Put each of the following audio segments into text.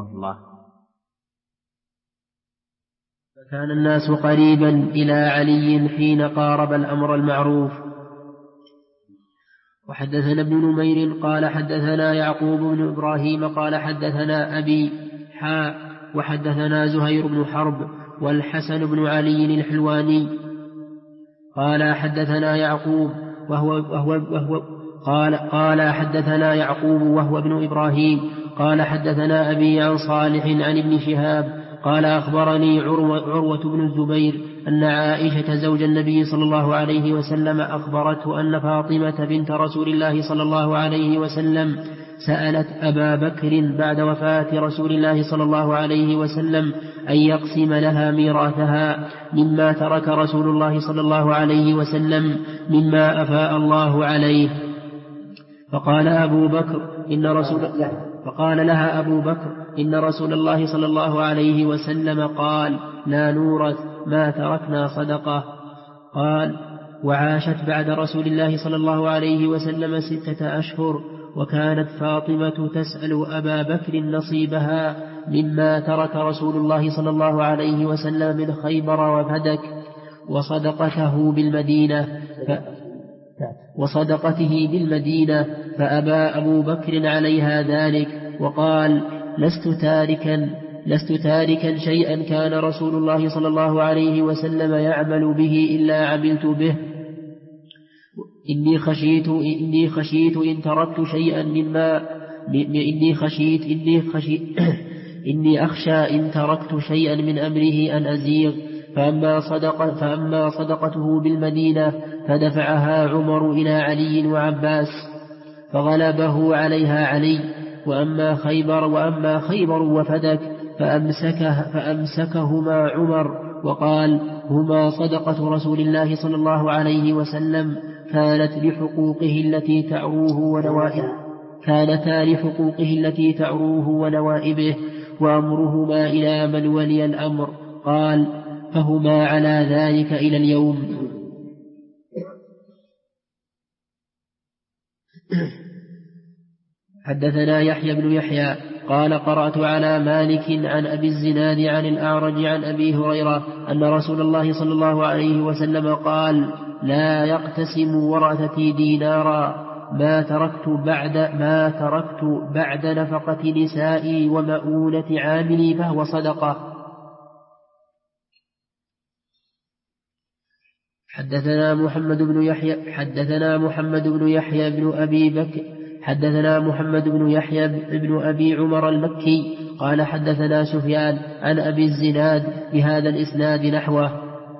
رحمه الله. فكان الناس قريبا إلى علي حين قارب الأمر المعروف. وحدثنا ابن نمير قال حدثنا يعقوب بن إبراهيم قال حدثنا أبي وحدثنا زهير بن حرب والحسن بن علي الحلواني قال حدثنا يعقوب قال حدثنا يعقوب وهو ابن إبراهيم قال حدثنا أبي عن صالح عن ابن شهاب قال أخبرني عروة بن الزبير أن عائشة زوج النبي صلى الله عليه وسلم أخبرته أن فاطمة بنت رسول الله صلى الله عليه وسلم سألت أبا بكر بعد وفاة رسول الله صلى الله عليه وسلم أن يقسم لها ميراثها مما ترك رسول الله صلى الله عليه وسلم مما أفاء الله عليه. فقال لها أبو بكر إن رسول الله صلى الله عليه وسلم قال لا نورث ما تركنا صدقة. قال وعاشت بعد رسول الله صلى الله عليه وسلم 6 أشهر وكانت فاطمة تسأل أبا بكر نصيبها مما ترك رسول الله صلى الله عليه وسلم من خيبر وفدك وصدقته بالمدينة فأبى أبو بكر عليها ذلك وقال لست تاركا شيئا كان رسول الله صلى الله عليه وسلم يعمل به إلا عملت به. إني خشيت إن تركت شيئا إني أخشى إن تركت شيئا من أمره أن أزيغ. فأما صدقته بالمدينة فدفعها عمر إلى علي وعباس فغلبه عليها علي. وأما خيبر وفدك فأمسكهما عمر وقال هما صدقة رسول الله صلى الله عليه وسلم كانتا لحقوقه التي تعروه ونوائبه وأمرهما إلى من ولي الأمر. قال فهما على ذلك إلى اليوم. حدثنا يحيى بن يحيى قال قرأت على مالك عن أبي الزناد عن الأعرج عن أبي هريرة أن رسول الله صلى الله عليه وسلم قال لا يقتسم ورثتي دينارا ما تركت بعد نفقة نسائي ومؤونة عاملي فهو صدقة. حدثنا محمد بن يحيى بن أبي بكر حدثنا محمد بن يحيى بن أبي عمر المكي قال حدثنا سفيان عن أبي الزناد بهذا الإسناد نحوه.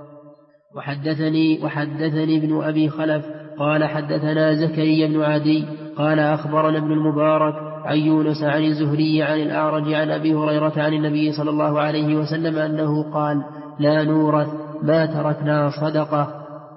وحدثني ابن أبي خلف قال حدثنا زكريا بن عدي قال أخبرنا ابن المبارك عن يونس عن الزهري عن الأعرج عن أبي هريرة عن النبي صلى الله عليه وسلم أنه قال لا نورث ما تركنا صدقة.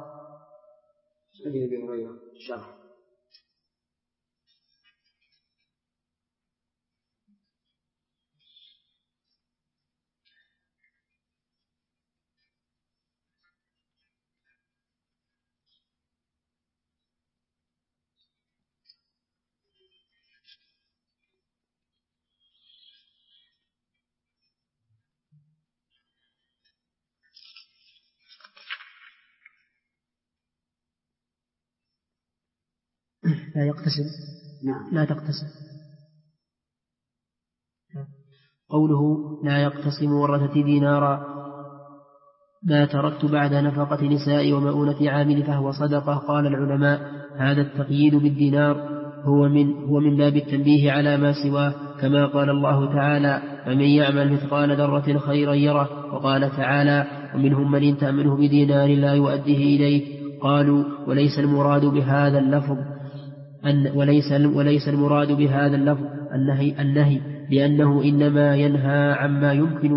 لا يقتسم لا تقتسم. قوله لا يقتسم ورثتي دينارا ما تركت بعد نفقة نساء ومؤونة عامل فهو صدقة. قال العلماء هذا التقييد بالدينار هو من باب التنبيه على ما سواه كما قال الله تعالى ومن يعمل مثقال ذرة خيرا يره. وقال تعالى ومنهم من إن تأمنه بدينار لا يؤديه إليك. قالوا وليس المراد بهذا اللفظ النهي لأنه إنما ينهى عما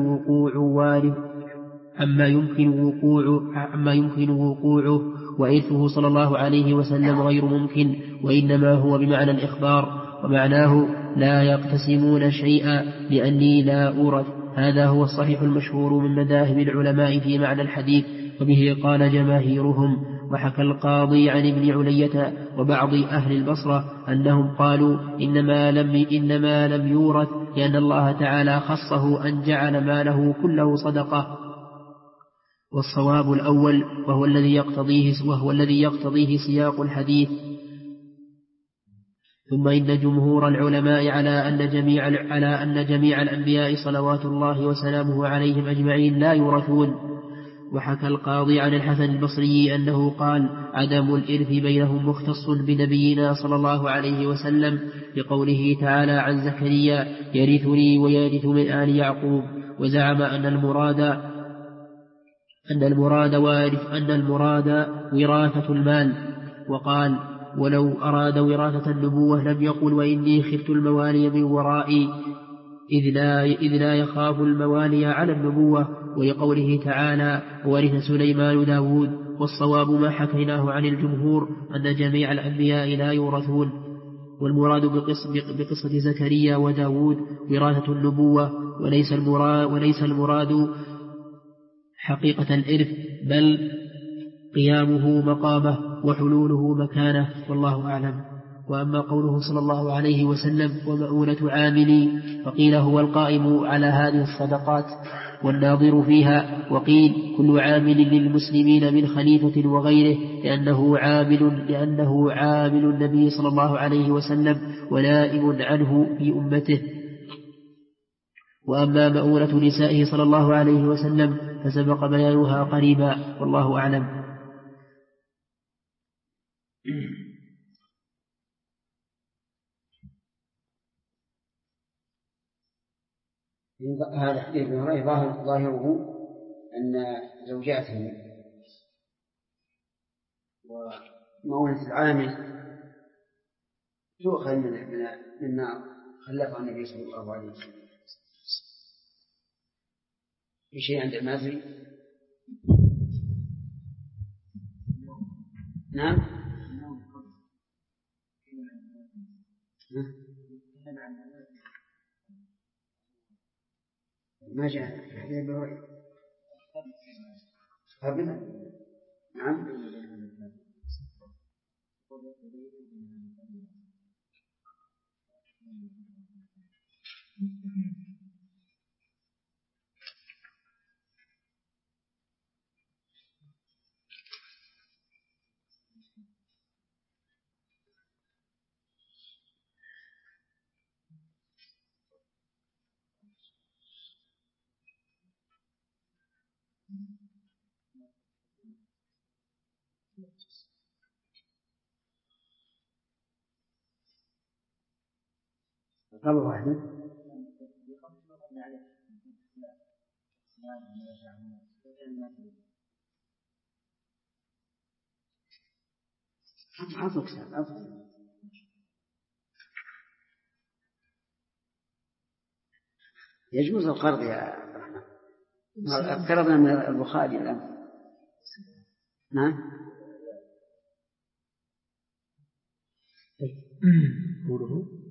يمكن وقوعه وإرثه صلى الله عليه وسلم غير ممكن وإنما هو بمعنى الإخبار. ومعناه لا يقتسمون شيئا لأني لا أورث. هذا هو الصحيح المشهور من مذاهب العلماء في معنى الحديث وبه قال جماهيرهم. وحكى القاضي عن ابن علية وبعض أهل البصرة أنهم قالوا إنما لم يورث لأن الله تعالى خصه أن جعل ماله كله صدقة. والصواب الأول وهو الذي يقتضيه سياق الحديث. ثم إن جمهور العلماء على أن جميع الأنبياء صلوات الله وسلامه عليهم أجمعين لا يورثون. وحكى القاضي عن الحسن البصري أنه قال: عدم الإرث بينهم مختص بنبينا صلى الله عليه وسلم، لقوله تعالى عن زكريا: يرثني ويرث من آل يعقوب. وزعم أن المراد وراثة المال، وقال: ولو أراد وراثة النبوة لم يقل: وإني خفت الموالي من ورائي، إذ لا يخاف الموالي على النبوة. ولقوله تعالى: ورث سليمان داود. والصواب ما حكيناه عن الجمهور أن جميع الأنبياء لا يورثون، والمراد بقصة زكريا وداود وراثة النبوة، وليس المراد حقيقة الإرث، بل قيامه مقامه وحلوله مكانه، والله أعلم. وأما قوله صلى الله عليه وسلم: ومؤونة عاملي، فقيل هو القائم على هذه الصدقات والناظر فيها، وقيل كل عامل للمسلمين من خليفة وغيره، لأنه عامل النبي صلى الله عليه وسلم ونائب عنه في أمته. وأما مؤونة نسائه صلى الله عليه وسلم فسبق بيانها قريبا، والله أعلم. هذا حديث ابن هريرة ظاهره أن زوجاته ومؤونة العامل تؤخذ مما خلفه النبي صلى الله عليه وسلم. في شيء عند المازري؟ نعم. ما جاء قبل. نعم. قبل واحد. يجوز القرض يا عبد الرحمن. اقترضنا من البخاري الآن. نعم. قوله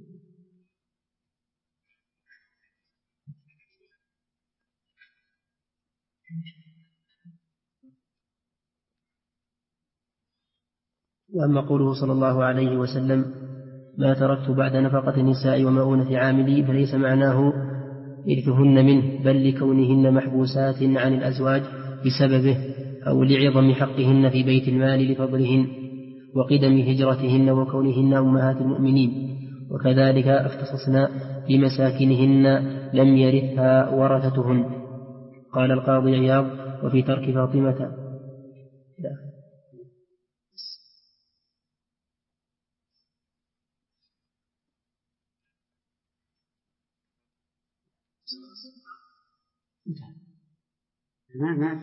وأما قوله صلى الله عليه وسلم: ما تركت بعد نفقة النساء ومؤونة عاملي، فليس معناه إرثهن منه، بل لكونهن محبوسات عن الأزواج بسببه، أو لعظم حقهن في بيت المال لفضلهن وقدم هجرتهن وكونهن أمهات المؤمنين. وكذلك اختصصنا بمساكنهن لم يرثها ورثتهن. قال القاضي عياض: وفي ترك فاطمة ما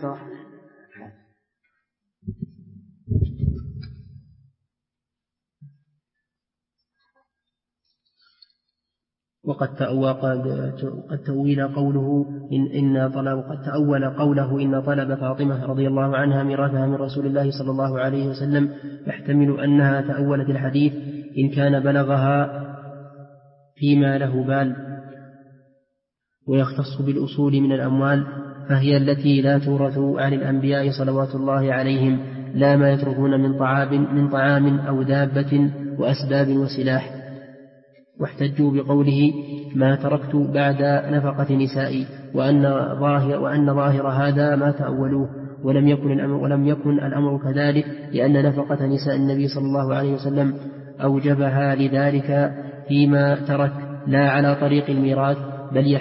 وقد تأول قوله إن طلب فاطمة رضي الله عنها ميراثها من رسول الله صلى الله عليه وسلم، يحتمل أنها تأولت الحديث إن كان بلغها فيما له بال. ويختص بالأصول من الأموال، فهي التي لا تورث عن الأنبياء صلوات الله عليهم، لا ما يتركون من طعام أو دابة وأسباب وسلاح. واحتجوا بقوله ما تركت بعد نفقة نسائي، وأن ظاهر هذا ما تأولوه، ولم يكن الأمر كذلك، لأن نفقة نساء النبي صلى الله عليه وسلم أوجبها لذلك فيما ترك، لا على طريق الميراث، بل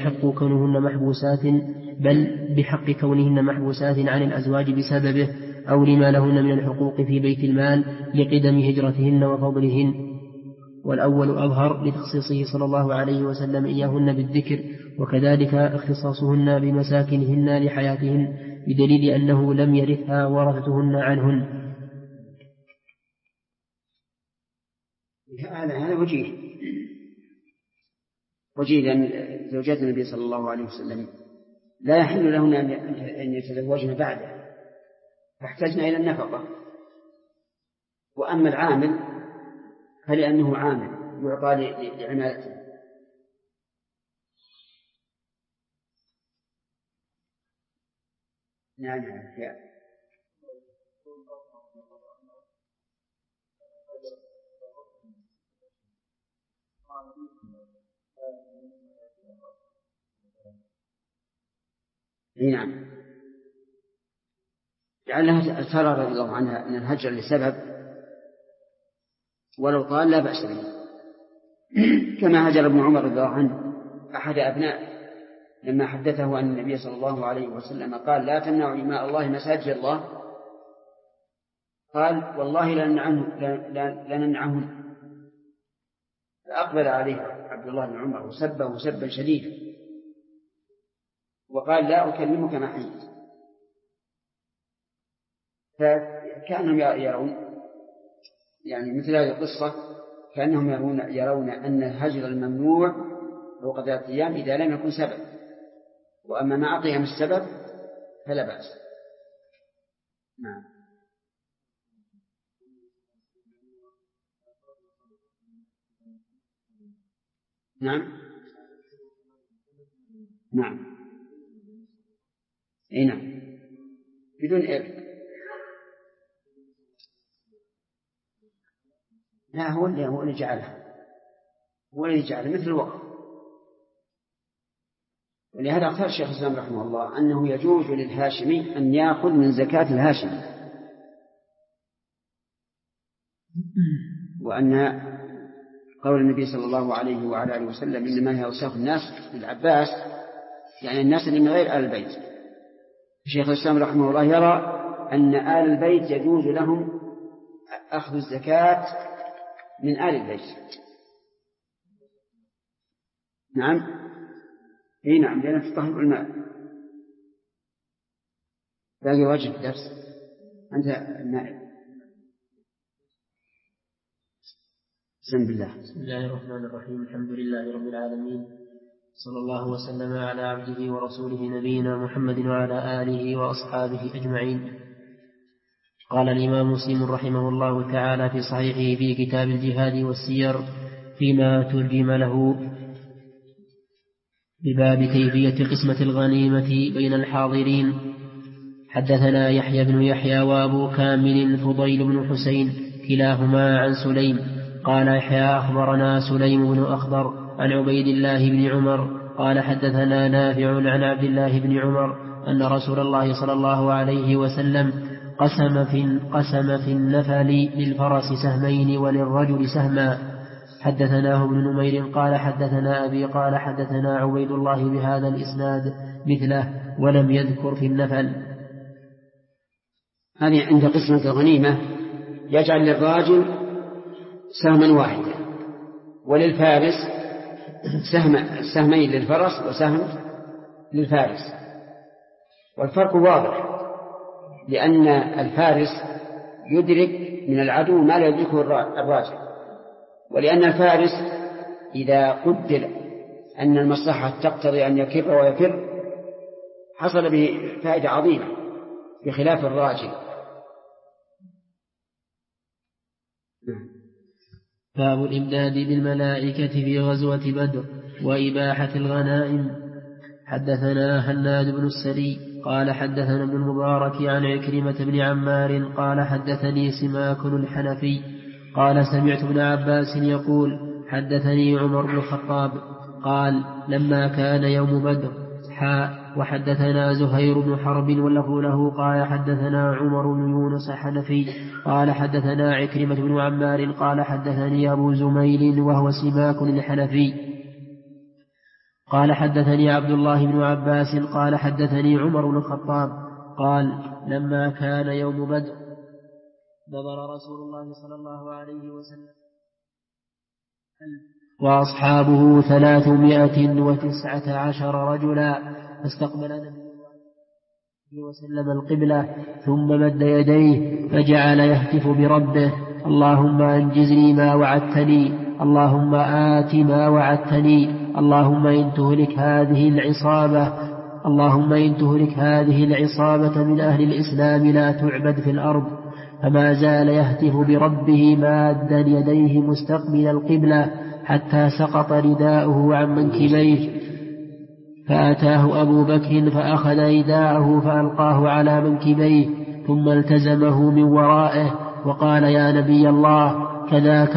بحق كونهن محبوسات عن الأزواج بسببه، أو لما لهن من الحقوق في بيت المال لقدم هجرتهن وفضلهن. والأول أظهر لتخصيصه صلى الله عليه وسلم إياهن بالذكر، وكذلك اختصاصهن بمساكنهن لحياتهن، بدليل أنه لم يرثها ورثتهن عنهن. هذا وجيه لأن زوجات النبي صلى الله عليه وسلم لا يحل لهن أن يتزوجن بعده، فاحتجن إلى النفقة. وأما العامل فلأنه عامل يعطى لعمالته. نعم. نعم، لعلها ترى رضي الله عنها أن الهجر لسبب ولو طال لا بأس به، كما هجر ابن عمر رضي الله عنه أحد أبنائه لما حدثه أن النبي صلى الله عليه وسلم قال لا تمنعوا إماء الله مساجد الله، قال والله لنمنعهن. فأقبل عليه عبد الله بن عمر وسبه سبا شديدا وقال لا أكلمك ما حييت. فكأنهم يرون يعني مثل هذه القصة، كأنهم يرون أن الهجر الممنوع فوق 3 أيام إذا لم يكن سبب، وأما مع قيام السبب فلا بأس. نعم. نعم. نعم. أي نعم، بدون إرث. لا، هو اللي جعلها، مثل الوقف. ولهذا اختار الشيخ الإسلام رحمه الله أنه يجوز للهاشمي أن يأخذ من زكاة الهاشمي، وأن قول النبي صلى الله عليه وعلى آله وسلم إنما هي أوساخ الناس للعباس، يعني الناس اللي من غير آل البيت. الشيخ الإسلام رحمه الله يرى أن آل البيت يجوز لهم أخذ الزكاة من آل البيت. نعم. اي نعم، لأنها تطهر الماء. باقي واجب الدرس، أنت النائب. بسم الله الرحمن الرحيم. الحمد لله رب العالمين، صلى الله وسلم على عبده ورسوله نبينا محمد وعلى آله وأصحابه أجمعين. قال الإمام مسلم رحمه الله تعالى في صحيحه في كتاب الجهاد والسير فيما ترجم له بباب كيفية قسمة الغنيمة بين الحاضرين: حدثنا يحيى بن يحيى وأبو كامل فضيل بن حسين كلاهما عن سليم قال يحيى أخبرنا سليم بن أخضر عن عبيد الله بن عمر قال حدثنا نافع عن عبد الله بن عمر أن رسول الله صلى الله عليه وسلم قسم في النفل للفرس سهمين وللرجل سهما. حدثناه ابن نمير قال حدثنا أبي قال حدثنا عبيد الله بهذا الإسناد مثله ولم يذكر في النفل. هذه عند قسمة الغنيمة يجعل للراجل سهما واحدا وللفارس سهمين للفرس وسهم للفارس. والفرق واضح، لأن الفارس يدرك من العدو ما لا يدركه الراجل، ولأن الفارس إذا قدر أن المصلحة تقتضي أن يكر ويفر حصل به فائدة عظيمة بخلاف الراجل. باب الإمداد بالملائكة في غزوة بدر وإباحة الغنائم. حدثنا هناد بن السري قال حدثنا ابن المبارك عن عكرمة بن عمار قال حدثني سماك الحنفي قال سمعت ابن عباس يقول حدثني عمر بن الخطاب قال لما كان يوم بدر وحدثنا زهير بن حرب واللفظ له قال حدثنا عمر بن يونس الحنفي قال حدثنا عكرمة بن عمار قال حدثني أبو زميل وهو سماك الحنفي قال حدثني عبد الله بن عباس قال حدثني عمر بن الخطاب قال لما كان يوم بدر نظر رسول الله صلى الله عليه وسلم وأصحابه 319 رجلا فاستقبل النبي صلى الله عليه وسلم القبلة ثم مد يديه فجعل يهتف بربه اللهم أنجزني ما وعدتني اللهم آت ما وعدتني اللهم إن تهلك هذه العصابة من أهل الإسلام لا تعبد في الأرض. فما زال يهتف بربه مادا يديه مستقبل القبلة حتى سقط رداؤه عن منكبيه، فأتاه أبو بكر فأخذ رداءه فألقاه على منكبيه ثم التزمه من ورائه وقال يا نبي الله كذاك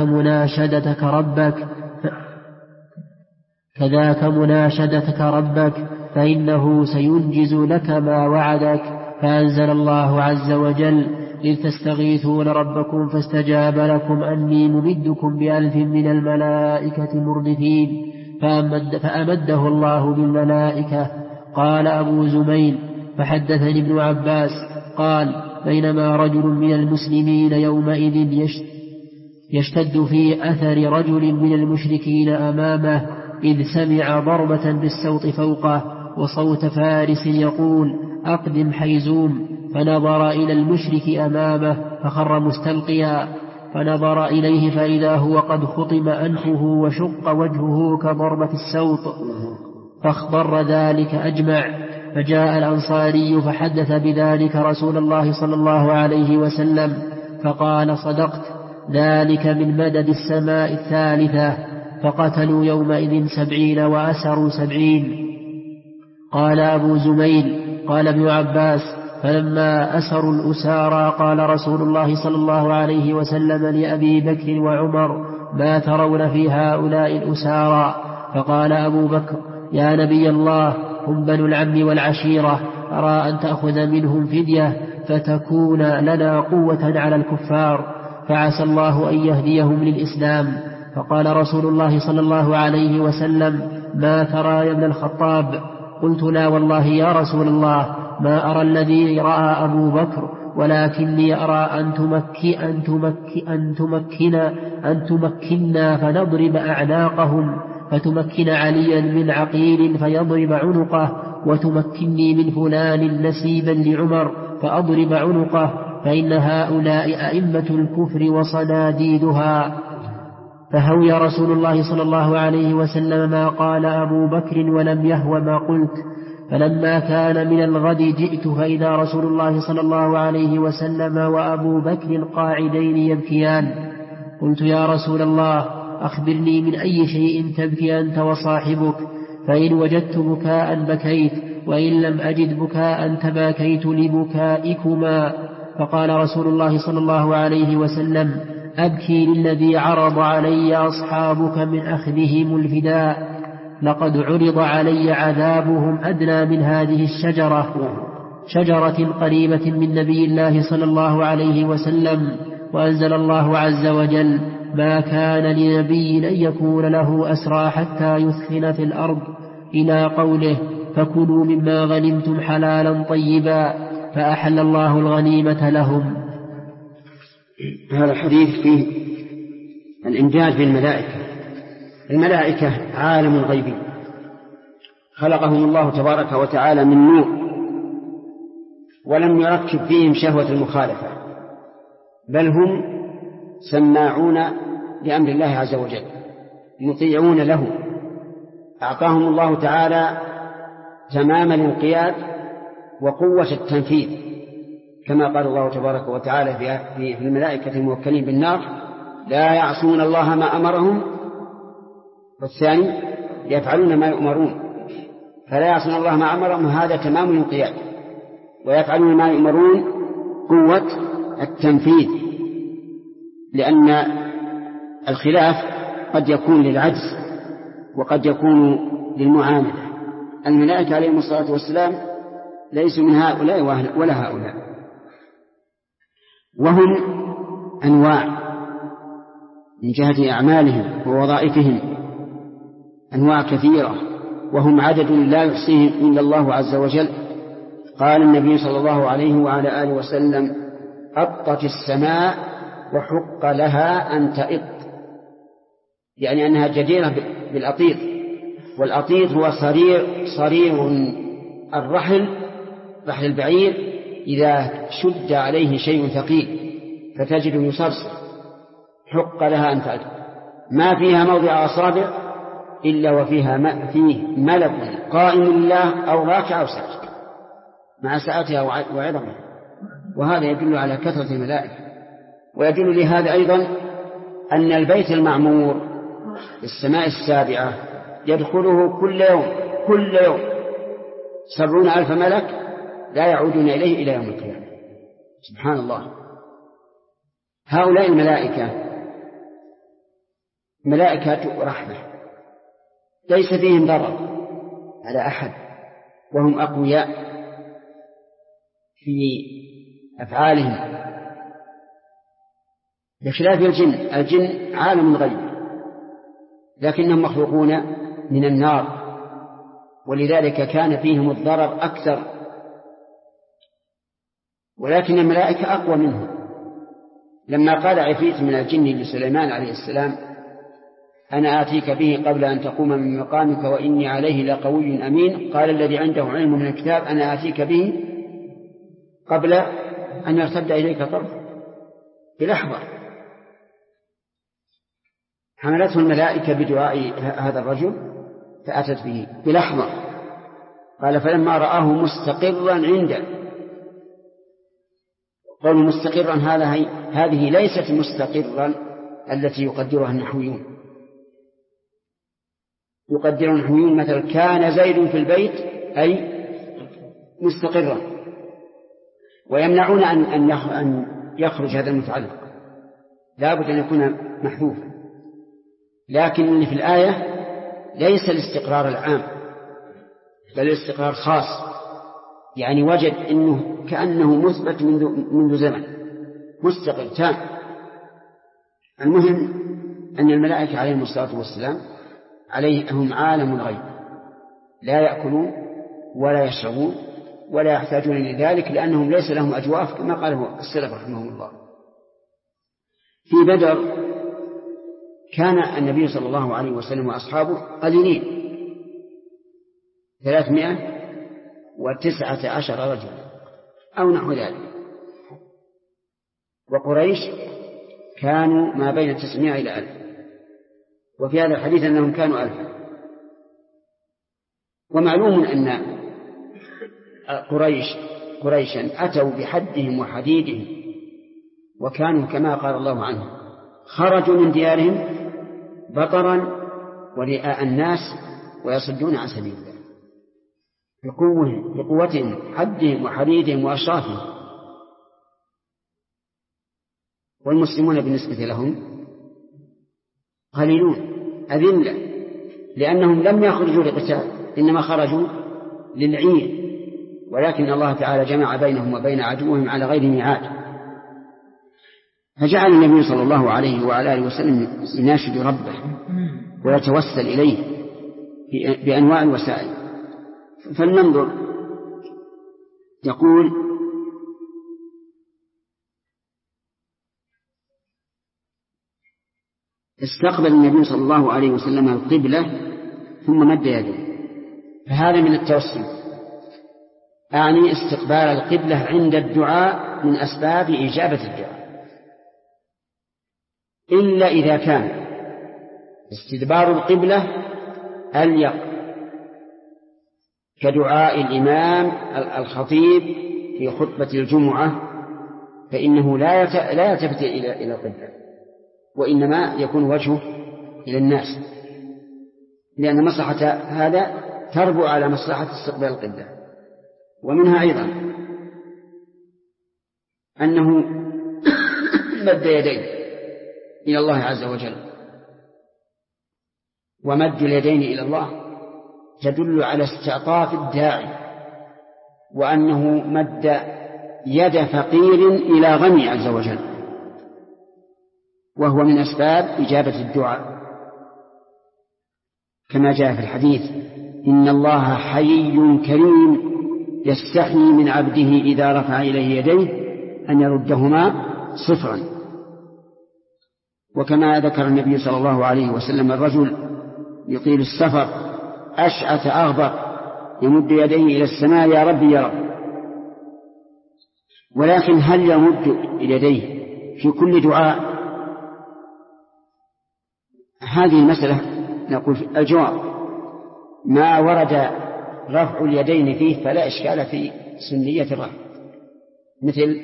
مناشدتك ربك فإنه سينجز لك ما وعدك. فأنزل الله عز وجل إذ تستغيثون ربكم فاستجاب لكم أني ممدكم ب1000 من الملائكة مردفين فأمده الله بالملائكة. قال أبو زميل فحدثني ابن عباس قال بينما رجل من المسلمين يومئذ يشتد في أثر رجل من المشركين أمامه إذ سمع ضربة بالصوت فوقه وصوت فارس يقول أقدم حيزوم، فنظر إلى المشرك أمامه فخر مستلقيا، فنظر إليه فإذا هو قد خطم أنفه وشق وجهه كضربة السوط، فاخضر ذلك أجمع. فجاء الأنصاري فحدث بذلك رسول الله صلى الله عليه وسلم فقال صدقت، ذلك من مدد السماء الثالثة. فقتلوا يومئذ 70 وأسروا 70. قال أبو زميل قال ابن عباس فلما أسروا الأسارى قال رسول الله صلى الله عليه وسلم لأبي بكر وعمر ما ترون في هؤلاء الأسارى؟ فقال أبو بكر يا نبي الله هم بنو العم والعشيرة، أرى أن تأخذ منهم فدية فتكون لنا قوة على الكفار، فعسى الله أن يهديهم للإسلام. فقال رسول الله صلى الله عليه وسلم ما ترى يا ابن الخطاب؟ قلت لا والله يا رسول الله ما أرى الذي رأى أبو بكر، ولكني أرى أن تمكننا فنضرب أعناقهم، فتمكن عليا من عقيل فيضرب عنقه، وتمكني من فلان نسيبا لعمر فأضرب عنقه، فإن هؤلاء أئمة الكفر وصناديدها. فهوي رسول الله صلى الله عليه وسلم ما قال أبو بكر ولم يهو ما قلت. فلما كان من الغد جئت فإذا رسول الله صلى الله عليه وسلم وأبو بكر قاعدين يبكيان. قلت يا رسول الله أخبرني من أي شيء تبكي أنت وصاحبك؟ فإن وجدت بكاء بكيت، وإن لم أجد بكاء تباكيت لبكائكما. فقال رسول الله صلى الله عليه وسلم أبكي للذي عرض علي أصحابك من أخذهم الفداء، لقد عرض علي عذابهم أدنى من هذه الشجرة، شجرة قريبة من نبي الله صلى الله عليه وسلم. وأنزل الله عز وجل ما كان لنبي أن يكون له أسرى حتى يثخن في الأرض، إلى قوله فكلوا مما غنمتم حلالا طيبا، فأحل الله الغنيمة لهم. هذا الحديث فيه الإنجاز بالملائكة. الملائكة عالم الغيب، خلقهم الله تبارك وتعالى من نور، ولم يركب فيهم شهوة المخالفة، بل هم سماعون لأمر الله عز وجل، مطيعون له. أعطاهم الله تعالى تمام الانقياد وقوة التنفيذ، كما قال الله تبارك وتعالى في الملائكة الموكلين بالنار لا يعصون الله ما أمرهم، والثاني يفعلون ما يؤمرون. فلا يعصون الله ما أمرهم هذا تمام الانقياد، ويفعلون ما يؤمرون قوة التنفيذ، لأن الخلاف قد يكون للعجز وقد يكون للمعاندة. الملائكة عليهم الصلاة والسلام ليسوا من هؤلاء ولا هؤلاء، وهم أنواع من جهة أعمالهم ووظائفهم، أنواع كثيرة، وهم عدد لا يحصيهم إلا الله عز وجل. قال النبي صلى الله عليه وعلى آله وسلم: أطت السماء وحق لها أن تئط، يعني أنها جديرة بالأطيط. والأطيط هو صرير الرحل، رحل البعير إذا شد عليه شيء ثقيل فتجده يصرصر. حق لها أن تئط، ما فيها موضع أصابع إلا وفيها فيه ملك قائم لله أو راكع أو ساجد مع سعتها وعظمها. وهذا يدل على كثرة الملائكة. ويدل لهذا أيضا أن البيت المعمور السماء السابعة يدخله كل يوم 70,000 ملك لا يعودون إليه إلى يوم القيامة. سبحان الله. هؤلاء الملائكة ملائكة رحمة، ليس فيهم ضرر على أحد، وهم أقوياء في أفعالهم بخلاف الجن عالم الغيب، لكنهم مخلوقون من النار، ولذلك كان فيهم الضرر أكثر. ولكن الملائكة أقوى منهم. لما قال عفريت من الجن لسليمان عليه السلام: أنا آتيك به قبل أن تقوم من مقامك وإني عليه لقوي أمين، قال الذي عنده علم من الكتاب: أنا آتيك به قبل أن يرتد إليك طرف. بلحظة حملته الملائكة بدعاء هذا الرجل فأتت به بلحظة. قال: فلما رآه مستقرا عنده. قالوا مستقرا هذه ليست مستقرا التي يقدرها النحويون. يقدر النحويون مثل كان زيد في البيت أي مستقرا، ويمنعون أن يخرج هذا المتعلق، لا بد أن يكون محذوفا. لكن في الآية ليس الاستقرار العام بل الاستقرار خاص، يعني وجد أنه كأنه مثبت منذ زمن، مستقر تام. المهم أن الملائكة عليهم الصلاة والسلام عليهم عالم الغيب، لا يأكلون ولا يشربون ولا يحتاجون لذلك، لأنهم ليس لهم أجواف كما قاله السلف رحمه الله. في بدر كان النبي صلى الله عليه وسلم وأصحابه قليلين 319 رجلا أو نحو ذلك، وقريش كانوا ما بين 900 إلى 1000، وفي هذا الحديث أنهم كانوا 1000. ومعلوم أن قريشا أتوا بحدهم وحديدهم، وكانوا كما قال الله عنهم خرجوا من ديارهم بطرا ورئاء الناس ويصدون عن سبيل الله، بقوتهم حدهم وحديدهم وأشرافهم. والمسلمون بالنسبة لهم قليلون أذلة، لأنهم لم يخرجوا لقتال، إنما خرجوا للعين، ولكن الله تعالى جمع بينهم وبين عدوهم على غير ميعاد. فجعل النبي صلى الله عليه وعلى آله وسلم يناشد ربه ويتوسل إليه بأنواع الوسائل. فلننظر. يقول: استقبل النبي صلى الله عليه وسلم القبلة ثم مد يده، فهذا من التوسل، أعني استقبال القبلة عند الدعاء من أسباب إجابة الدعاء، إلا إذا كان استدبار القبلة أليق كدعاء الإمام الخطيب في خطبة الجمعة، فإنه لا يلتفت إلى القبلة، وإنما يكون وجهه إلى الناس، لأن مصلحة هذا تربو على مصلحة استقبال القبلة. ومنها أيضا أنه مد يديه إلى الله عز وجل ومد اليدين إلى الله تدل على استعطاف الداعي، وأنه مد يد فقير إلى غني عز وجل، وهو من أسباب إجابة الدعاء، كما جاء في الحديث: إن الله حيي كريم يستحيي من عبده إذا رفع إليه يديه أن يردهما صفرا. وكما ذكر النبي صلى الله عليه وسلم: الرجل يطيل السفر أشعث أغبر يمد يديه إلى السماء: يا رب يا رب. ولكن هل يمد يديه في كل دعاء؟ هذه المسألة نقول الجواب: ما ورد رفع اليدين فيه فلا إشكال في سنية الرفع، مثل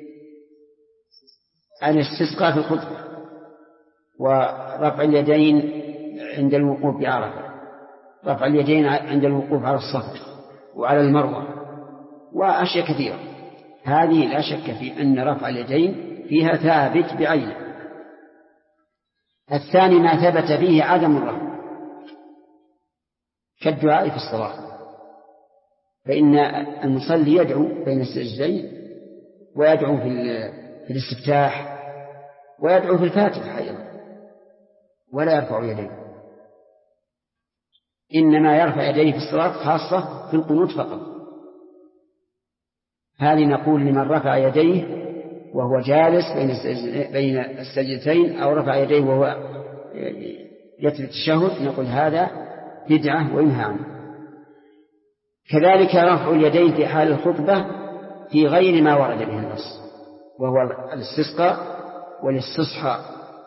الاستسقاء في الخطبة، ورفع اليدين عند الوقوف بعرفة، رفع اليدين عند الوقوف على الصف وعلى المروة، وأشياء كثيرة. هذه لا شك في أن رفع اليدين فيها ثابت بعينه. الثاني ما ثبت فيه عدم الرفع كالدعاء في الصلاة، فإن المصلي يدعو بين السجدين، ويدعو في الاستفتاح، ويدعو في الفاتحة أيضا، ولا يرفع يديه، إنما يرفع يديه في الصلاة خاصة في القنوت فقط. هذه نقول لمن رفع يديه وهو جالس بين السجدتين، أو رفع يديه وهو يترك التشهد، نقول هذا بدعة وينهى عنه. كذلك رفع اليدين في حال الخطبة في غير ما ورد به النص، وهو الاستسقاء والاستصحاء،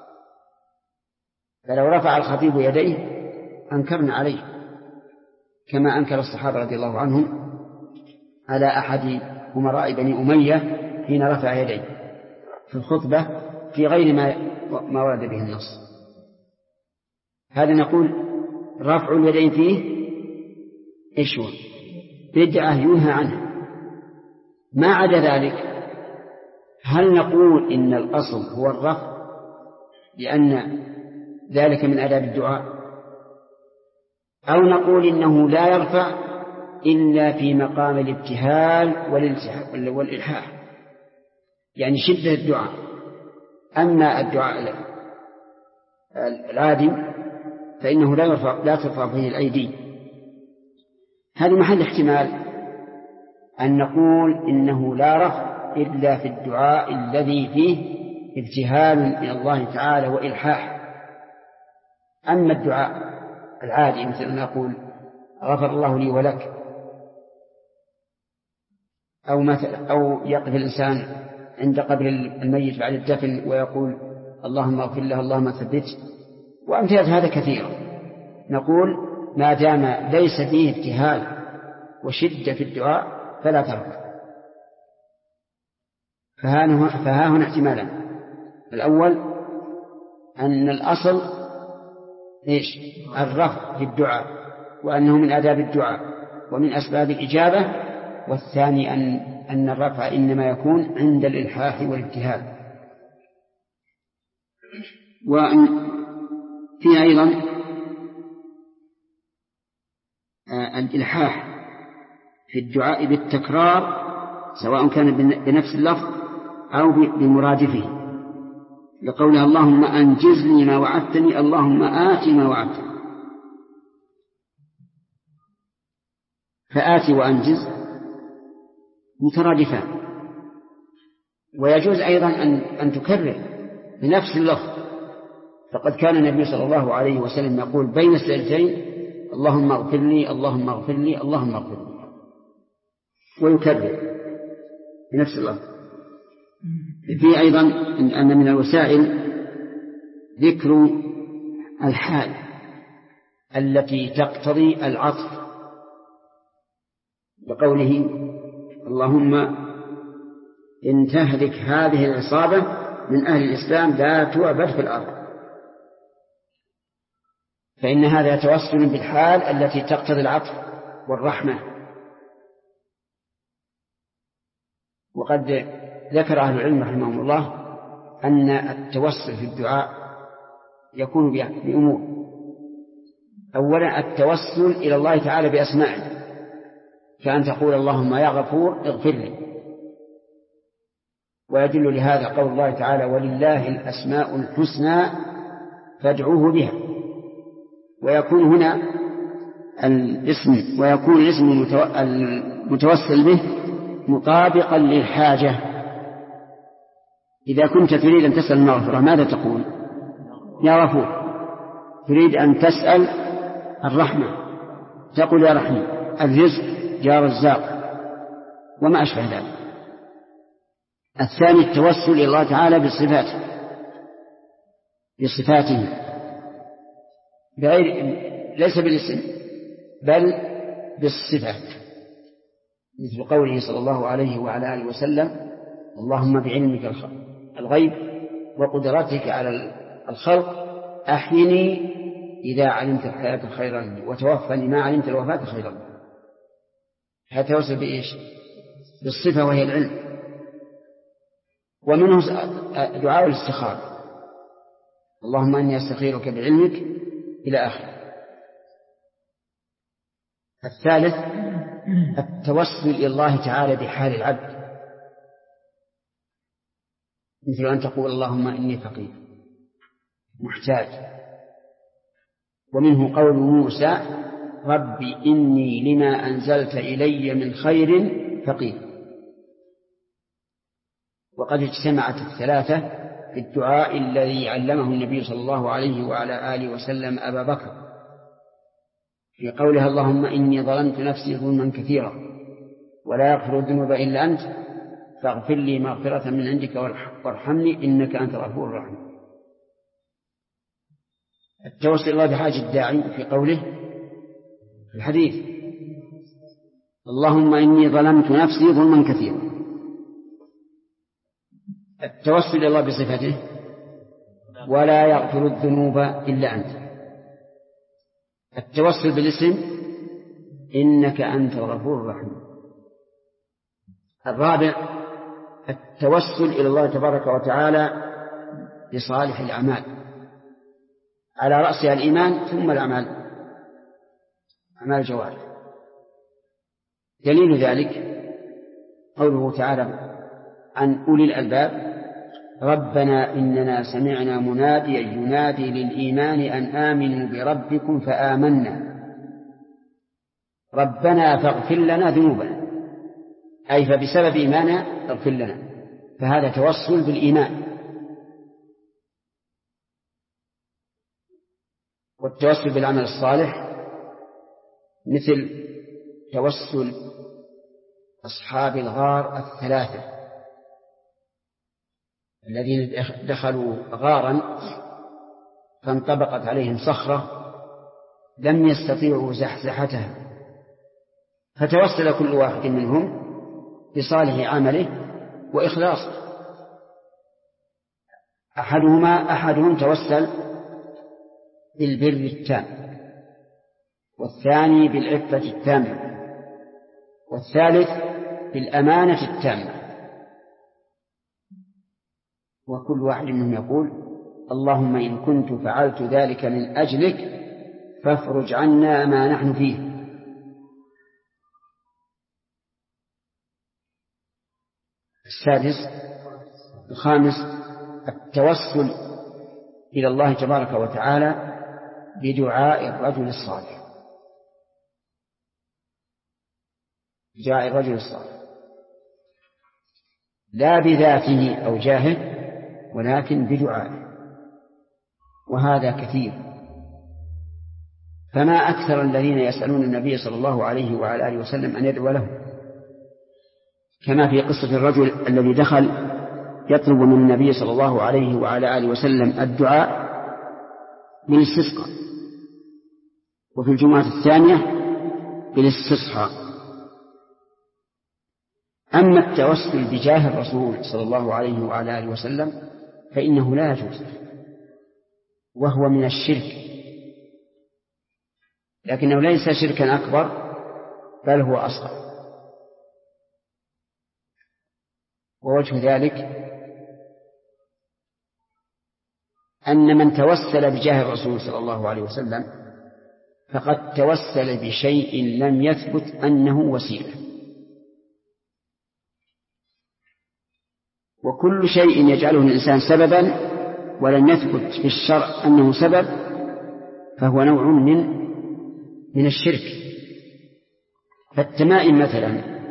فلو رفع الخطيب يديه أنكرنا عليه، كما أنكر الصحابة رضي الله عنهم على أحد أمراء بني أمية حين رفع يديه في الخطبة في غير ما ورد به النص. هذا نقول رفع اليدين فيه إيش هو؟ بدعة ينهى عنها. ما عدا ذلك هل نقول إن الأصل هو الرفع لأن ذلك من آداب الدعاء، أو نقول إنه لا يرفع إلا في مقام الابتهال والإلحاح، يعني شدة الدعاء. أما الدعاء العادي فإنه لا ترفع فيه الأيدي. هذا محل احتمال أن نقول إنه لا رفع إلا في الدعاء الذي فيه ابتهال إلى الله تعالى وإلحاح. أما الدعاء العادي مثل أن نقول غفر الله لي ولك، أو يقف الإنسان عند قبر الميت بعد الدفن ويقول اللهم اغفر له اللهم ثبته، وأمثلة هذا كثيرا، نقول ما دام ليس فيه ابتهال وشدة في الدعاء فلا ترفع. فها هنا احتمالان: الأول أن الأصل إيش؟ الرفع في الدعاء، وأنه من آداب الدعاء ومن أسباب الإجابة. والثاني أن الرفع إنما يكون عند الإلحاح والابتهال. وفي أيضا الإلحاح في الدعاء بالتكرار، سواء كان بنفس اللفظ أو بمرادفه، لقولها اللهم أنجز لي ما وعدتني اللهم آت ما وعدتني. فآت وأنجز مترادفان. ويجوز أيضا أن تكرر بنفس اللفظ، فقد كان النبي صلى الله عليه وسلم يقول بين السجدتين اللهم اغفر لي اللهم اغفر لي اللهم اغفر لي، ويكرر بنفس اللفظ. في أيضا أن من الوسائل ذكر الحال التي تقتضي العطف، بقوله اللهم إن تهلك هذه العصابة من أهل الإسلام لا تعبد في الأرض، فإن هذا يتوسل بالحال التي تقتضي العطف والرحمة. وقد ذكر أهل العلم رحمهم الله أن التوسل في الدعاء يكون بأمور: أولا التوسل إلى الله تعالى بأسمائه، كأن تقول اللهم يا غفور اغفر لي. ويدل لهذا قول الله تعالى ولله الأسماء الحسنى فادعوه بها. ويكون هنا الاسم المتوسل به مطابقا للحاجة. إذا كنت تريد أن تسأل المغفرة ماذا تقول؟ يا غفور. تريد أن تسأل الرحمة تقول يا رحيم. الرزق يا رزاق، وما أشبه ذلك. الثاني التوسل إلى الله تعالى بصفاته ليس بالاسم بل بالصفات، مثل قوله صلى الله عليه وعلى آله وسلم اللهم بعلمك الغيب وقدرتك على الخلق أحيني إذا علمت الحياة خيرا لي وتوفني ما علمت الوفاة خيرا لي. هذا توسل بإيش؟ بالصفة وهي العلم. ومنه دعاء الاستخارة اللهم أني أستخيرك بعلمك إلى آخره. الثالث التوسل إلى الله تعالى بحال العبد، مثل أن تقول اللهم إني فقير محتاج. ومنه قول موسى ربي إني لما أنزلت إلي من خير فقير. وقد اجتمعت الثلاثة في الدعاء الذي علمه النبي صلى الله عليه وعلى آله وسلم أبا بكر في قولها اللهم إني ظلمت نفسي ظلما كثيرا ولا يغفر الذنوب إلا أنت فاغفر لي مغفرة من عندك وارحمني إنك أنت الغفور الرحيم. التوسل الله بحاجة الداعي في قوله في الحديث اللهم إني ظلمت نفسي ظلما كثيرا. التوسل إلى الله بصفته ولا يغفر الذنوب إلا أنت. التوسل بالاسم إنك أنت الغفور الرحيم. الرابع التوسل إلى الله تبارك وتعالى بصالح الأعمال، على رأسها الإيمان ثم الأعمال، أعمال الجوارح. دليل ذلك قوله تعالى عن أولي الألباب ربنا إننا سمعنا مناديا ينادي للإيمان أن آمنوا بربكم فآمنا ربنا فاغفر لنا ذنوبنا، أي فبسبب إيماننا اغفر لنا. فهذا توسل بالإيمان. والتوسل بالعمل الصالح مثل توسل أصحاب الغار الثلاثة الذين دخلوا غارا فانطبقت عليهم صخرة لم يستطيعوا زحزحتها، فتوسل كل واحد منهم بصالح عمله وإخلاصه. أحدهم توسل بالبر التام، والثاني بالعفة التامة، والثالث بالأمانة التامة. وكل واحد منهم يقول اللهم إن كنت فعلت ذلك من أجلك فافرج عنا ما نحن فيه. الخامس التوسل إلى الله تبارك وتعالى بدعاء الرجل الصالح. دعاء الرجل الصالح لا بذاته أو جاهه ولكن بدعائه، وهذا كثير. فما أكثر الذين يسألون النبي صلى الله عليه وعلى آله وسلم أن يدعو له، كما في قصة الرجل الذي دخل يطلب من النبي صلى الله عليه وعلى آله وسلم الدعاء بالاستسقاء، وفي الجمعة الثانية بالاستصحاء. أما التوسل بجاه الرسول صلى الله عليه وعلى آله وسلم فإنه لا يجوز، وهو من الشرك، لكنه ليس شركا أكبر بل هو أصغر. ووجه ذلك أن من توسل بجاه الرسول صلى الله عليه وسلم فقد توسل بشيء لم يثبت أنه وسيلة. وكل شيء يجعله الإنسان سببا ولم يثبت في الشرع أنه سبب فهو نوع من الشرك. فالتمائم مثلا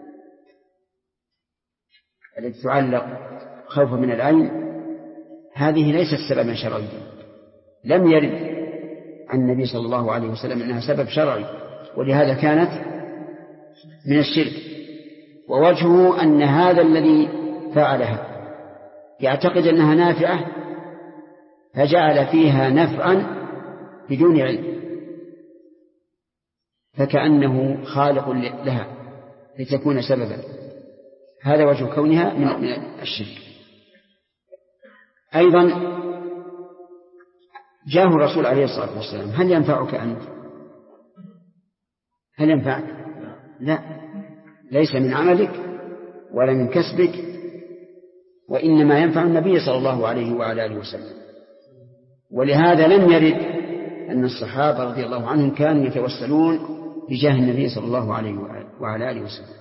التي تعلق خوفا من العين هذه ليست سببا شرعيا، لم يرد عن النبي صلى الله عليه وسلم أنها سبب شرعي، ولهذا كانت من الشرك. ووجهه أن هذا الذي فعلها يعتقد أنها نافعة فجعل فيها نفعا بدون علم، فكأنه خالق لها لتكون سببا. هذا وجه كونها من الشرك. أيضا جاءه الرسول عليه الصلاة والسلام: هل ينفعك أنت؟ هل ينفعك؟ لا، ليس من عملك ولا من كسبك، وإنما ينفع النبي صلى الله عليه وعلى آله وسلم. ولهذا لم يرد أن الصحابة رضي الله عنهم كانوا يتوسلون بجاه النبي صلى الله عليه وعلى آله وسلم.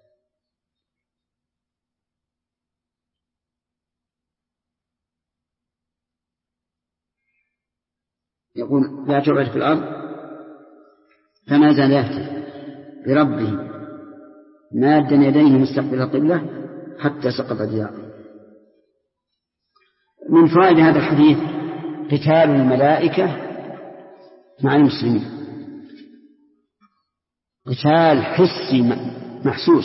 يقول: لا تعبد في الأرض فما زال يهتدي بربه مادا يديه مستقبل القبلة حتى سقط دياره. من فوائد هذا الحديث قتال الملائكة مع المسلمين، قتال حسي محسوس،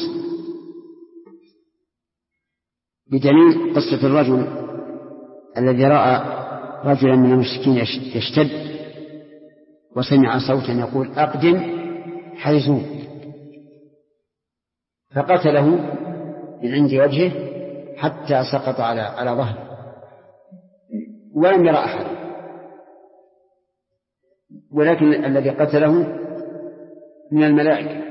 بدليل قصة الرجل الذي رأى رجلا من المشركين يشتد وسمع صوتا يقول: أقدم حيزوم، فقتله من عند وجهه حتى سقط على ظهره ولم يرى أحد، ولكن الذي قتله من الملائكة.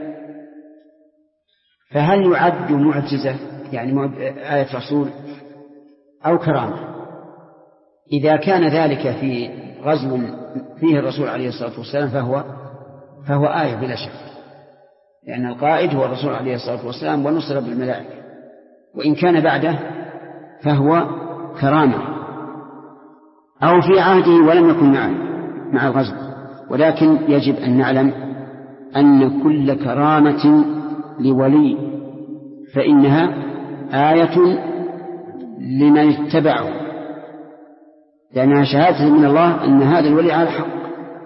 فهل يعد معجزة يعني آية رسول أو كرامة؟ إذا كان ذلك في غزو فيه الرسول عليه الصلاة والسلام فهو آية بلا شك، لأن القائد هو الرسول عليه الصلاة والسلام ونصر بالملائكة. وإن كان بعده فهو كرامة أو في عهده ولم يكن مع الغزو. ولكن يجب أن نعلم أن كل كرامة لولي فإنها آية لمن اتبعه، لأنها شهادة من الله أن هذا الولي على حق.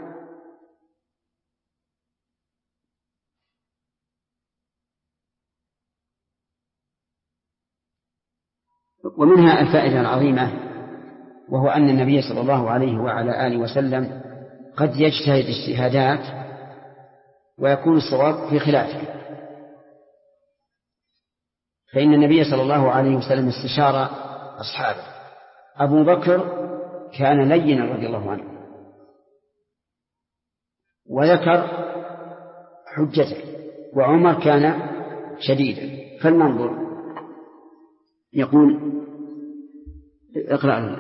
ومنها الفائدة العظيمة، وهو أن النبي صلى الله عليه وعلى آله وسلم قد يجتهد اجتهادات ويكون الصواب في خلافه. فإن النبي صلى الله عليه وسلم استشار أصحابه. أبو بكر كان لينا رضي الله عنه وذكر حجته، وعمر كان شديدا. فلننظر. يقول: اقرأ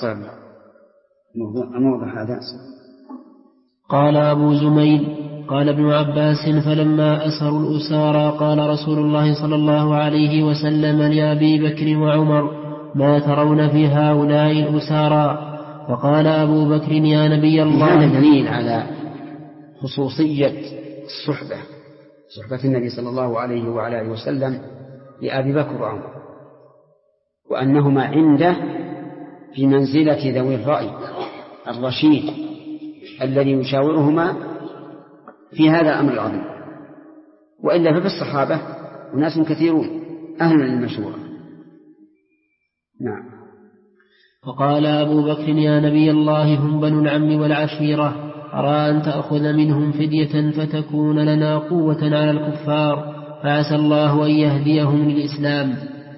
الموضوع هذا. قال أبو زميل: قال ابن عباس: فلما أسروا الأسارى قال رسول الله صلى الله عليه وسلم لأبي بكر وعمر: ما ترون في هؤلاء الأسارى؟ فقال أبو بكر: يا نبي الله. هذا دليل على خصوصية صحبة النبي صلى الله عليه وعلى آله وسلم لأبي بكر وعمر، وأنهما عنده في منزلة ذوي الرأي الرشيد الذي يشاورهما في هذا الأمر العظيم. وإلا ففي الصحابة وناس كثيرون أهل للمشورة. نعم. فقال أبو بكر: يا نبي الله، هم بنو العم والعشيرة، أرى أن تأخذ منهم فدية فتكون لنا قوة على الكفار، فعسى الله أن يهديهم للإسلام.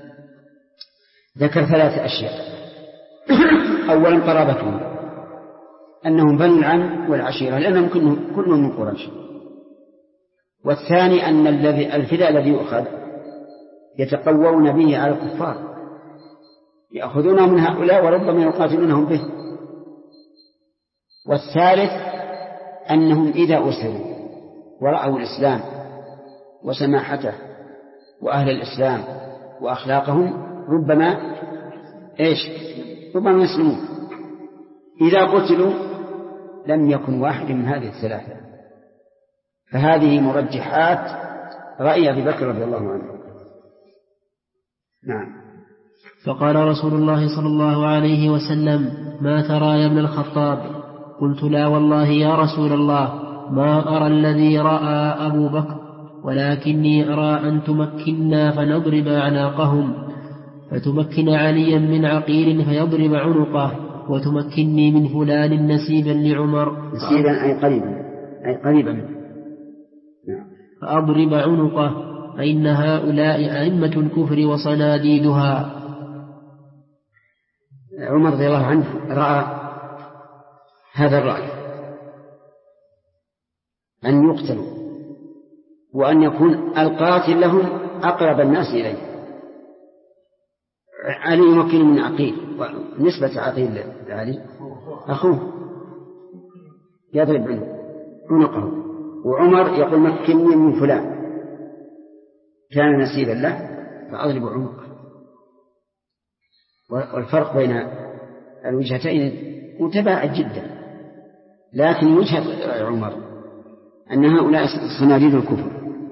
ذكر 3 أشياء. أولا قرابتهم، أنهم بنو العم والعشيرة لأنهم كلهم من قريش. والثاني أن الفداء الذي يؤخذ يتقوون به على الكفار، يأخذونه من هؤلاء وربما يقاتلونهم به. والثالث أنهم إذا أسروا ورأوا الإسلام وسماحته وأهل الإسلام وأخلاقهم ربما ربما يسلمون. إذا قتلوا لم يكن واحد من هذه الثلاثة. فهذه مرجحات رأي أبي بكر رضي الله عنه. نعم. فقال رسول الله صلى الله عليه وسلم: ما ترى يا ابن الخطاب؟ قلت: لا والله يا رسول الله، ما أرى الذي رأى أبو بكر، ولكني أرى أن تمكننا فنضرب أعناقهم، فتمكن عليا من عقيل فيضرب عنقه، وتمكنني من فلان نسيبا لعمر، نسيبا أي قريبا فأضرب عنقه، فإن هؤلاء أئمة الكفر وصناديدها. عمر رضي الله عنه رأى هذا الرأي، أن يقتلوا وأن يكون القاتل لهم أقرب الناس إليه. علي يمكن من عقيل، ونسبة عقيل لعلي أخوه، يضرب عنقه، وعمر يقول مكنني من فلان كان نسيبا له فأضرب عنقه. والفرق بين الوجهتين متباعد جدا، لكن وجهة عمر أن هؤلاء صناديد الكفر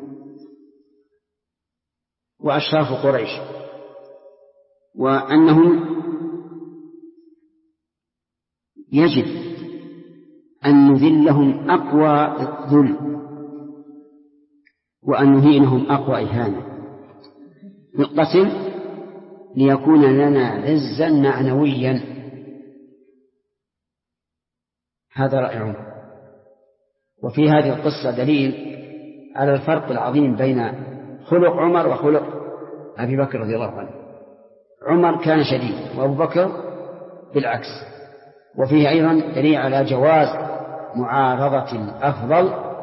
وأشراف قريش، وأنهم يجب أن نذلهم أقوى الذل وأن نهينهم أقوى إهانة، نقتل ليكون لنا عزا معنويا. هذا رأي عمر. وفي هذه القصة دليل على الفرق العظيم بين خلق عمر وخلق أبي بكر رضي الله عنه. عمر كان شديد وأبو بكر بالعكس. وفيه أيضا دليل على جواز معارضة الأفضل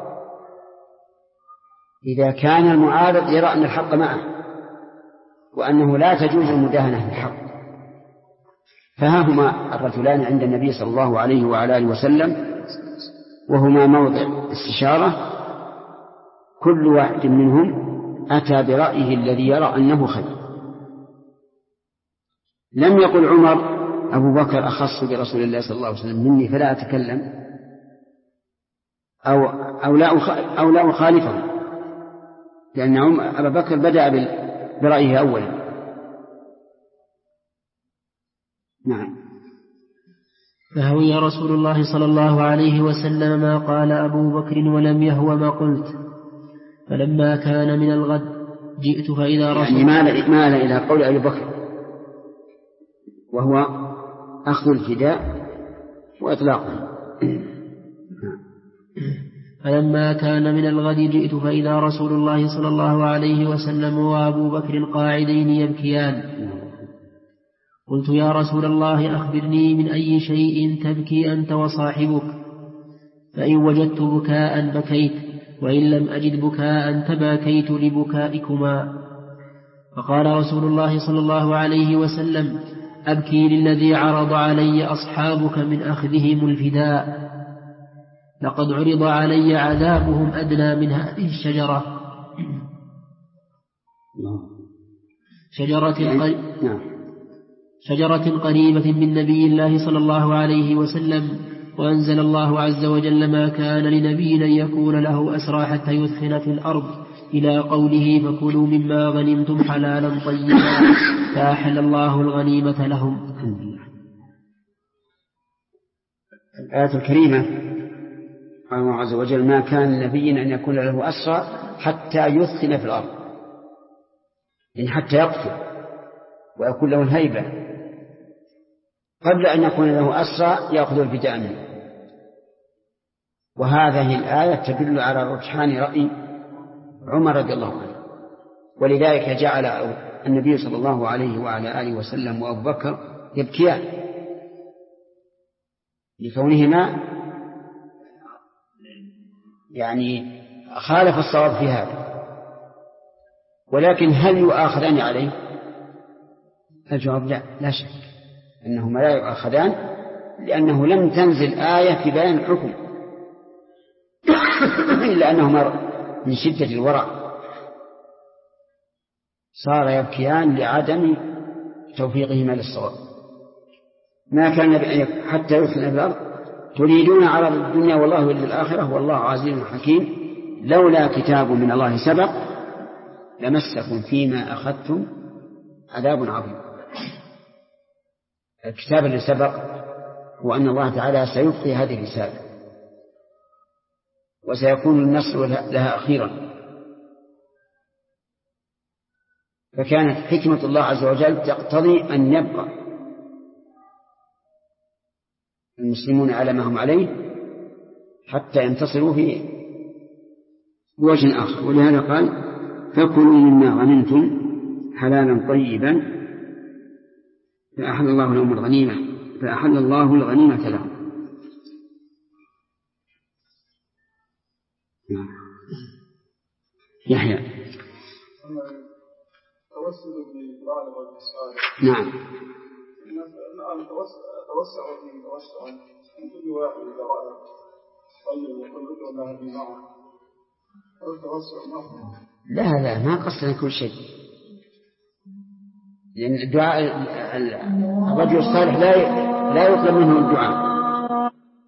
إذا كان المعارض يرى أن الحق معه وأنه لا تجوز المداهنة بالحق. فها هما الرجلان عند النبي صلى الله عليه وعلى آله وسلم، وهما موضع استشارة، كل واحد منهم أتى برأيه الذي يرى أنه خير. لم يقل عمر أبو بكر أخص برسول الله صلى الله عليه وسلم مني فلا أتكلم أو لا أخالفه، لأن أبا بكر بدأ برأيه أولا. نعم. فهوي رسول الله صلى الله عليه وسلم ما قال أبو بكر ولم يهو ما قلت. فلما كان من الغد جئت فإذا رسول يعني مال إلى قول أبي بكر، وهو أخذ الفداء وإطلاقه. فلما كان من الغد جئت فإذا رسول الله صلى الله عليه وسلم وأبو بكر قاعدين يبكيان. قلت: يا رسول الله أخبرني من أي شيء تبكي أنت وصاحبك؟ فإن وجدت بكاء بكيت، وإن لم أجد بكاء تباكيت لبكائكما. فقال رسول الله صلى الله عليه وسلم: أبكي للذي عرض علي أصحابك من أخذهم الفداء، لقد عرض علي عذابهم أدنى من هذه الشجرة، شجرة قريبة من نبي الله صلى الله عليه وسلم. وأنزل الله عز وجل: ما كان لنبي أن يكون له أسرى حتى يثخن في الأرض، إلى قوله: فكلوا مما غنمتم حلالا طيبا، فأحل الله الغنيمة لهم. الآية الكريمة قال الله عز وجل: ما كان لنبي أن يكون له أسرى حتى يثخن في الأرض، يعني حتى يقتل ويكون له الهيبة قبل أن يكون له أسرى يأخذ الفداء منه. وهذه الآية تدل على رجحان رأي عمر رضي الله عنه، ولذلك جعل النبي صلى الله عليه وعلى آله وسلم وأبو بكر يبكيان لكونهما يعني خالف الصواب في هذا. ولكن هل يؤاخذان عليه؟ الجواب لا شك أنهما لا يؤاخذان، لأنه لم تنزل آية في بيان الحكم، إلا أنهما من شدة الورع صار يبكيان لعدم توفيقهما للصواب. ما كان حتى يثنى في الأرض تريدون عرض الدنيا والله يريد الآخرة والله عزيز حكيم لولا كتاب من الله سبق لمسكم فيما أخذتم عذاب عظيم. الكتاب اللي سبق هو أن الله تعالى سيبقي هذه الرسالة وسيكون النصر لها أخيرا. فكانت حكمة الله عز وجل تقتضي أن يبقى المسلمون على ما هم عليه حتى ينتصروا في وجه آخر. ولهذا قال فكلوا مما غنمتم حلالا طيبا فأحل الله لهم الغنيمة لهم. يحيى توسل ببعض الصالح. نعم. توسع في توسعا من كل واحد إذا رأى طيب يقول له هذه معه التوسع معه. لا ما قصدنا كل شيء، لأن الدعاء الرجل الصالح لا يطلب منه الدعاء